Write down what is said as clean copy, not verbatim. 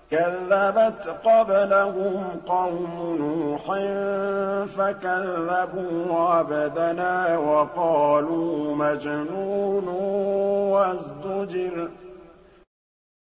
كَذَّبَتْ قَبْلَهُمْ قَوْمُ نُوحٍ فَكَذَّبُوا عَبْدَنَا وَقَالُوا مَجْنُونٌ وَازْدُجِرَ